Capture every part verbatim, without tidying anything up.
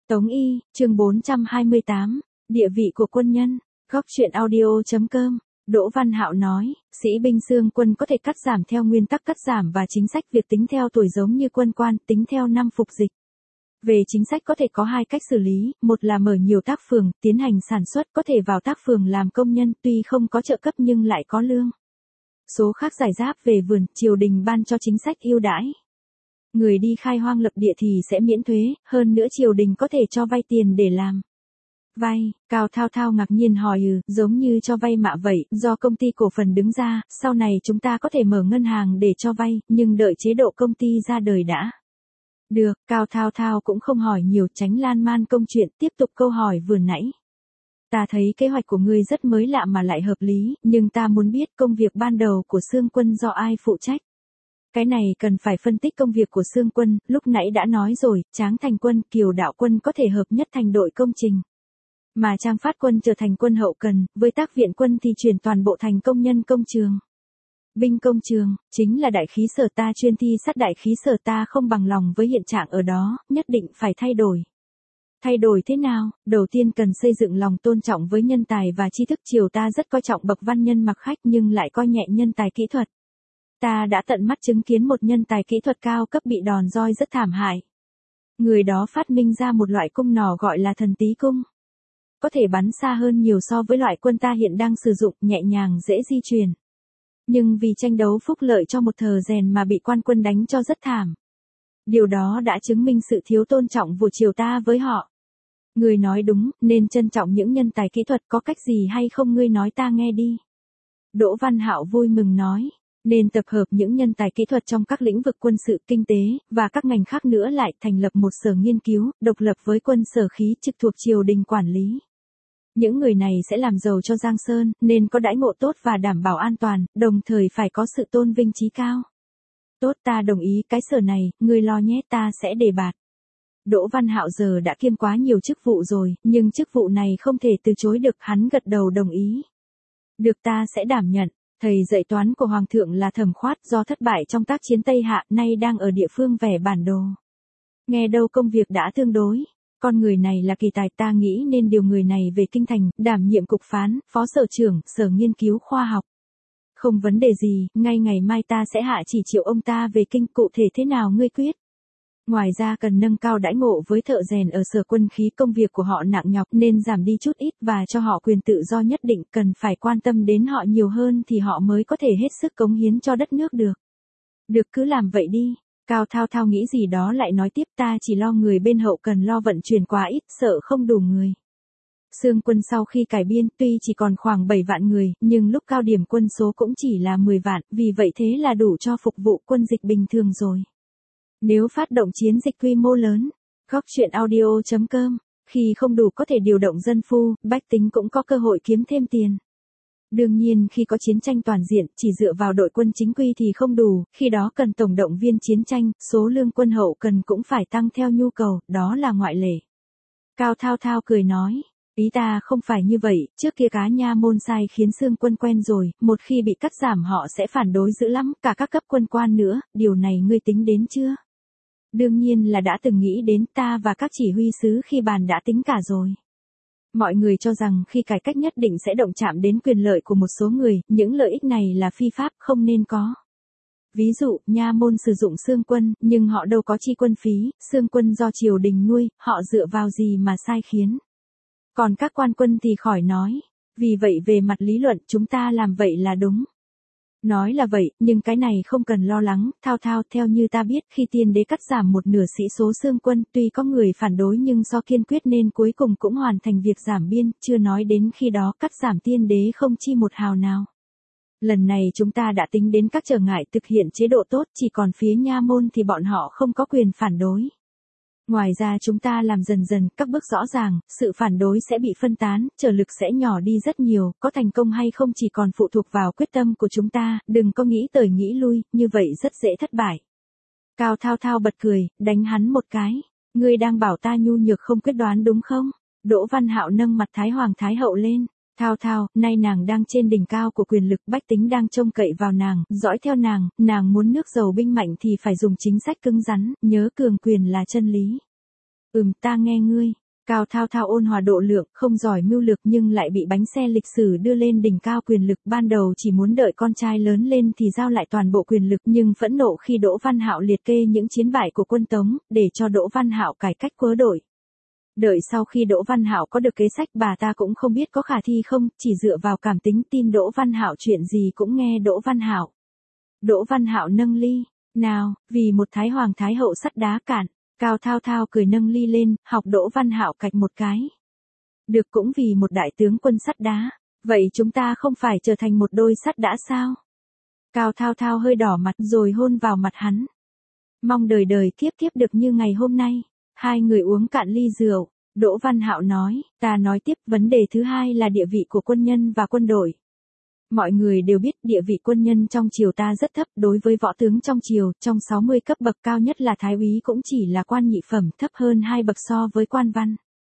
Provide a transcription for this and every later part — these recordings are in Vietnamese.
Tống Y, chương bốn trăm hai mươi tám, địa vị của quân nhân, góc truyện audio.com, Đỗ Văn Hạo nói, sĩ binh xương quân có thể cắt giảm theo nguyên tắc cắt giảm và chính sách việc tính theo tuổi giống như quân quan, tính theo năm phục dịch. Về chính sách có thể có hai cách xử lý, một là mở nhiều tác phường, tiến hành sản xuất có thể vào tác phường làm công nhân tuy không có trợ cấp nhưng lại có lương. Số khác giải giáp về vườn, triều đình ban cho chính sách ưu đãi. Người đi khai hoang lập địa thì sẽ miễn thuế, hơn nữa triều đình có thể cho vay tiền để làm. Vay, Cao Thao Thao ngạc nhiên hỏi ừ, giống như cho vay mạ vậy, do công ty cổ phần đứng ra, sau này chúng ta có thể mở ngân hàng để cho vay, nhưng đợi chế độ công ty ra đời đã. Được, Cao Thao Thao cũng không hỏi nhiều, tránh lan man công chuyện, tiếp tục câu hỏi vừa nãy. Ta thấy kế hoạch của ngươi rất mới lạ mà lại hợp lý, nhưng ta muốn biết công việc ban đầu của xương quân do ai phụ trách. Cái này cần phải phân tích công việc của xương quân, lúc nãy đã nói rồi, Tráng Thành Quân, Kiều Đạo Quân có thể hợp nhất thành đội công trình. Mà Trang Phát Quân trở thành quân hậu cần, với Tác Viện Quân thì chuyển toàn bộ thành công nhân công trường. Binh công trường, chính là đại khí sở ta chuyên thi sát đại khí sở ta không bằng lòng với hiện trạng ở đó, nhất định phải thay đổi. Thay đổi thế nào? Đầu tiên cần xây dựng lòng tôn trọng với nhân tài và tri thức. Triều ta rất coi trọng bậc văn nhân mặc khách nhưng lại coi nhẹ nhân tài kỹ thuật. Ta đã tận mắt chứng kiến một nhân tài kỹ thuật cao cấp bị đòn roi rất thảm hại. Người đó phát minh ra một loại cung nỏ gọi là thần tí cung. Có thể bắn xa hơn nhiều so với loại quân ta hiện đang sử dụng, nhẹ nhàng dễ di chuyển. Nhưng vì tranh đấu phúc lợi cho một thờ rèn mà bị quan quân đánh cho rất thảm. Điều đó đã chứng minh sự thiếu tôn trọng của triều ta với họ. Người nói đúng, nên trân trọng những nhân tài kỹ thuật, có cách gì hay không ngươi nói ta nghe đi. Đỗ Văn Hạo vui mừng nói, nên tập hợp những nhân tài kỹ thuật trong các lĩnh vực quân sự, kinh tế, và các ngành khác nữa lại thành lập một sở nghiên cứu, độc lập với quân sở khí trực thuộc triều đình quản lý. Những người này sẽ làm giàu cho Giang Sơn, nên có đãi ngộ tốt và đảm bảo an toàn, đồng thời phải có sự tôn vinh trí cao. Tốt, ta đồng ý, cái sở này, ngươi lo nhé, ta sẽ đề bạt. Đỗ Văn Hạo giờ đã kiêm quá nhiều chức vụ rồi, nhưng chức vụ này không thể từ chối được, hắn gật đầu đồng ý. Được, ta sẽ đảm nhận. Thầy dạy toán của Hoàng thượng là Thẩm Khoát, do thất bại trong tác chiến Tây Hạ, nay đang ở địa phương vẽ bản đồ. Nghe đâu công việc đã tương đối. Con người này là kỳ tài, ta nghĩ nên điều người này về kinh thành, đảm nhiệm cục phán, phó sở trưởng, sở nghiên cứu khoa học. Không vấn đề gì, ngay ngày mai ta sẽ hạ chỉ triệu ông ta về kinh, cụ thể thế nào ngươi quyết. Ngoài ra cần nâng cao đãi ngộ với thợ rèn ở sở quân khí, công việc của họ nặng nhọc nên giảm đi chút ít và cho họ quyền tự do nhất định, cần phải quan tâm đến họ nhiều hơn thì họ mới có thể hết sức cống hiến cho đất nước được. Được, cứ làm vậy đi. Cao Thao Thao nghĩ gì đó lại nói tiếp, ta chỉ lo người bên hậu cần lo vận chuyển quá ít, sợ không đủ người. Xương quân sau khi cải biên tuy chỉ còn khoảng bảy vạn người, nhưng lúc cao điểm quân số cũng chỉ là mười vạn, vì vậy thế là đủ cho phục vụ quân dịch bình thường rồi. Nếu phát động chiến dịch quy mô lớn, góc truyện audio.com, khi không đủ có thể điều động dân phu, bách tính cũng có cơ hội kiếm thêm tiền. Đương nhiên khi có chiến tranh toàn diện, chỉ dựa vào đội quân chính quy thì không đủ, khi đó cần tổng động viên chiến tranh, số lương quân hậu cần cũng phải tăng theo nhu cầu, đó là ngoại lệ. Cao Thao Thao cười nói, ý ta không phải như vậy, trước kia cá nha môn sai khiến xương quân quen rồi, một khi bị cắt giảm họ sẽ phản đối dữ lắm, cả các cấp quân quan nữa, điều này ngươi tính đến chưa? Đương nhiên là đã từng nghĩ đến, ta và các chỉ huy sứ khi bàn đã tính cả rồi. Mọi người cho rằng khi cải cách nhất định sẽ động chạm đến quyền lợi của một số người, những lợi ích này là phi pháp, không nên có. Ví dụ, nha môn sử dụng xương quân, nhưng họ đâu có chi quân phí, xương quân do triều đình nuôi, họ dựa vào gì mà sai khiến. Còn các quan quân thì khỏi nói. Vì vậy về mặt lý luận chúng ta làm vậy là đúng. Nói là vậy, nhưng cái này không cần lo lắng, Thao Thao, theo như ta biết khi tiên đế cắt giảm một nửa sĩ số xương quân, tuy có người phản đối nhưng do kiên quyết nên cuối cùng cũng hoàn thành việc giảm biên, chưa nói đến khi đó cắt giảm tiên đế không chi một hào nào. Lần này chúng ta đã tính đến các trở ngại thực hiện chế độ tốt, chỉ còn phía nha môn thì bọn họ không có quyền phản đối. Ngoài ra chúng ta làm dần dần các bước rõ ràng, sự phản đối sẽ bị phân tán, trở lực sẽ nhỏ đi rất nhiều, có thành công hay không chỉ còn phụ thuộc vào quyết tâm của chúng ta, đừng có nghĩ tới nghĩ lui, như vậy rất dễ thất bại. Cao Thao Thao bật cười, đánh hắn một cái, ngươi đang bảo ta nhu nhược không quyết đoán đúng không? Đỗ Văn Hạo nâng mặt Thái Hoàng Thái Hậu lên. Thao Thao, nay nàng đang trên đỉnh cao của quyền lực, bách tính đang trông cậy vào nàng, dõi theo nàng, nàng muốn nước giàu binh mạnh thì phải dùng chính sách cứng rắn, nhớ cường quyền là chân lý. Ừm, ta nghe ngươi. Cao Thao Thao ôn hòa độ lượng, không giỏi mưu lược nhưng lại bị bánh xe lịch sử đưa lên đỉnh cao quyền lực, ban đầu chỉ muốn đợi con trai lớn lên thì giao lại toàn bộ quyền lực, nhưng phẫn nộ khi Đỗ Văn Hạo liệt kê những chiến bại của quân Tống, để cho Đỗ Văn Hạo cải cách quớ đổi. Đợi sau khi Đỗ Văn Hạo có được kế sách, bà ta cũng không biết có khả thi không, chỉ dựa vào cảm tính tin Đỗ Văn Hạo, chuyện gì cũng nghe Đỗ Văn Hạo. Đỗ Văn Hạo nâng ly, nào, vì một thái hoàng thái hậu sắt đá cạn. Cao Thao Thao cười nâng ly lên, học Đỗ Văn Hạo cạch một cái. Được, cũng vì một đại tướng quân sắt đá, vậy chúng ta không phải trở thành một đôi sắt đã sao? Cao Thao Thao hơi đỏ mặt rồi hôn vào mặt hắn. Mong đời đời kiếp kiếp được như ngày hôm nay. Hai người uống cạn ly rượu, Đỗ Văn Hạo nói, ta nói tiếp, vấn đề thứ hai là địa vị của quân nhân và quân đội. Mọi người đều biết địa vị quân nhân trong triều ta rất thấp, đối với võ tướng trong triều, trong sáu mươi cấp bậc cao nhất là thái úy cũng chỉ là quan nhị phẩm, thấp hơn hai bậc so với quan văn.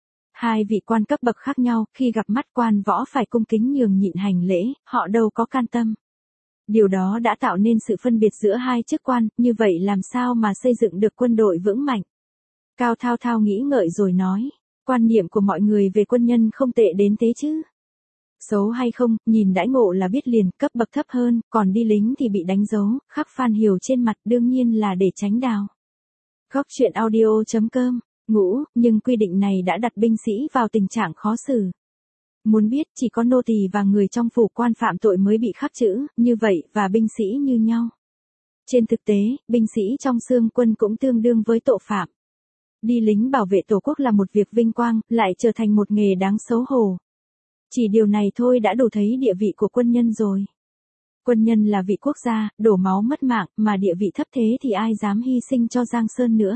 Hai vị quan cấp bậc khác nhau, khi gặp mắt quan võ phải cung kính nhường nhịn hành lễ, họ đâu có can tâm. Điều đó đã tạo nên sự phân biệt giữa hai chức quan, như vậy làm sao mà xây dựng được quân đội vững mạnh. Cao Thao Thao nghĩ ngợi rồi nói, quan niệm của mọi người về quân nhân không tệ đến thế chứ. Xấu hay không, nhìn đãi ngộ là biết liền, cấp bậc thấp hơn, còn đi lính thì bị đánh dấu, khắc Phan Hiều trên mặt, đương nhiên là để tránh đào. Góc truyện audio chấm com, ngũ, nhưng quy định này đã đặt binh sĩ vào tình trạng khó xử. Muốn biết, chỉ có nô tỳ và người trong phủ quan phạm tội mới bị khắc chữ, như vậy, và binh sĩ như nhau. Trên thực tế, binh sĩ trong xương quân cũng tương đương với tội phạm. Đi lính bảo vệ tổ quốc là một việc vinh quang, lại trở thành một nghề đáng xấu hổ. Chỉ điều này thôi đã đủ thấy địa vị của quân nhân rồi. Quân nhân là vị quốc gia, đổ máu mất mạng, mà địa vị thấp thế thì ai dám hy sinh cho Giang Sơn nữa.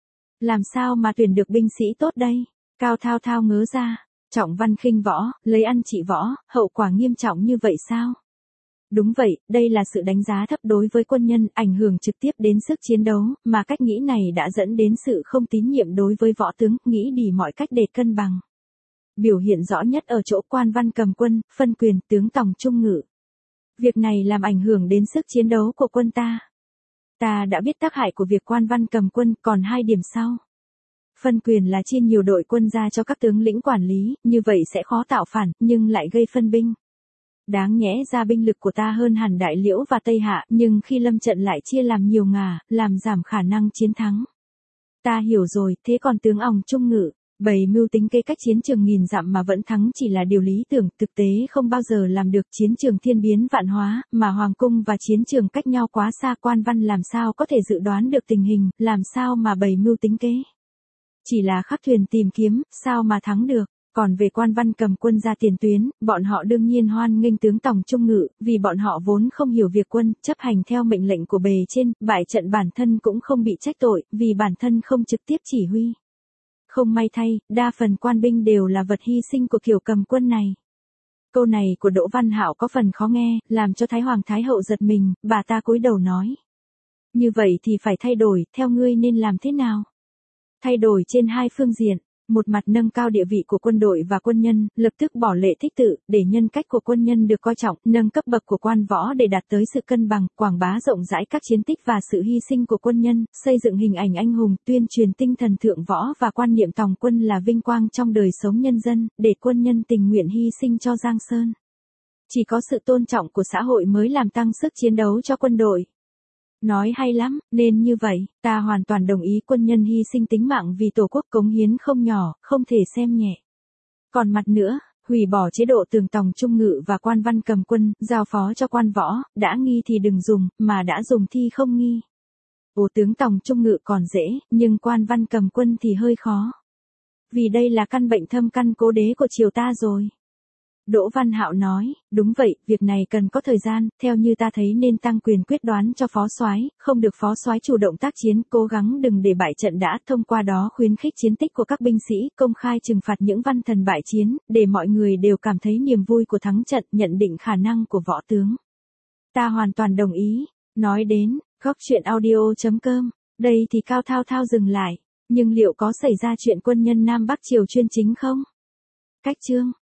Làm sao mà tuyển được binh sĩ tốt đây? Cao Thao Thao ngớ ra, trọng văn khinh võ, lấy ăn trị võ, hậu quả nghiêm trọng như vậy sao? Đúng vậy, đây là sự đánh giá thấp đối với quân nhân, ảnh hưởng trực tiếp đến sức chiến đấu, mà cách nghĩ này đã dẫn đến sự không tín nhiệm đối với võ tướng, nghĩ đi mọi cách để cân bằng. Biểu hiện rõ nhất ở chỗ quan văn cầm quân, phân quyền, tướng tòng trung ngự. Việc này làm ảnh hưởng đến sức chiến đấu của quân ta. Ta đã biết tác hại của việc quan văn cầm quân, còn hai điểm sau. Phân quyền là chia nhiều đội quân ra cho các tướng lĩnh quản lý, như vậy sẽ khó tạo phản, nhưng lại gây phân binh. Đáng nhẽ ra binh lực của ta hơn hẳn Đại Liễu và Tây Hạ, nhưng khi lâm trận lại chia làm nhiều ngả, làm giảm khả năng chiến thắng. Ta hiểu rồi, thế còn tướng òng trung ngự, bày mưu tính kế cách chiến trường nghìn dặm mà vẫn thắng chỉ là điều lý tưởng, thực tế không bao giờ làm được. Chiến trường thiên biến vạn hóa, mà hoàng cung và chiến trường cách nhau quá xa, quan văn làm sao có thể dự đoán được tình hình, làm sao mà bày mưu tính kế. Chỉ là khắc thuyền tìm kiếm, sao mà thắng được. Còn về quan văn cầm quân ra tiền tuyến, bọn họ đương nhiên hoan nghênh tướng tòng trung ngự, vì bọn họ vốn không hiểu việc quân, chấp hành theo mệnh lệnh của bề trên, bại trận bản thân cũng không bị trách tội, vì bản thân không trực tiếp chỉ huy. Không may thay, đa phần quan binh đều là vật hy sinh của kiểu cầm quân này. Câu này của Đỗ Văn Hạo có phần khó nghe, làm cho Thái Hoàng Thái Hậu giật mình, bà ta cúi đầu nói. Như vậy thì phải thay đổi, theo ngươi nên làm thế nào? Thay đổi trên hai phương diện. Một mặt nâng cao địa vị của quân đội và quân nhân, lập tức bỏ lệ thích tự, để nhân cách của quân nhân được coi trọng, nâng cấp bậc của quan võ để đạt tới sự cân bằng, quảng bá rộng rãi các chiến tích và sự hy sinh của quân nhân, xây dựng hình ảnh anh hùng, tuyên truyền tinh thần thượng võ và quan niệm tòng quân là vinh quang trong đời sống nhân dân, để quân nhân tình nguyện hy sinh cho Giang Sơn. Chỉ có sự tôn trọng của xã hội mới làm tăng sức chiến đấu cho quân đội. Nói hay lắm, nên như vậy, ta hoàn toàn đồng ý quân nhân hy sinh tính mạng vì tổ quốc cống hiến không nhỏ, không thể xem nhẹ. Còn mặt nữa, hủy bỏ chế độ tường tòng trung ngự và quan văn cầm quân, giao phó cho quan võ, đã nghi thì đừng dùng, mà đã dùng thì không nghi. Ồ, tướng tòng trung ngự còn dễ, nhưng quan văn cầm quân thì hơi khó. Vì đây là căn bệnh thâm căn cố đế của triều ta rồi. Đỗ Văn Hạo nói, đúng vậy, việc này cần có thời gian, theo như ta thấy nên tăng quyền quyết đoán cho phó soái, không được phó soái chủ động tác chiến, cố gắng đừng để bại trận đã, thông qua đó khuyến khích chiến tích của các binh sĩ, công khai trừng phạt những văn thần bại chiến, để mọi người đều cảm thấy niềm vui của thắng trận, nhận định khả năng của võ tướng. Ta hoàn toàn đồng ý. Nói đến, góc truyện audio chấm com, đây thì Cao Thao Thao dừng lại, nhưng liệu có xảy ra chuyện quân nhân Nam Bắc Triều chuyên chính không? Cách chương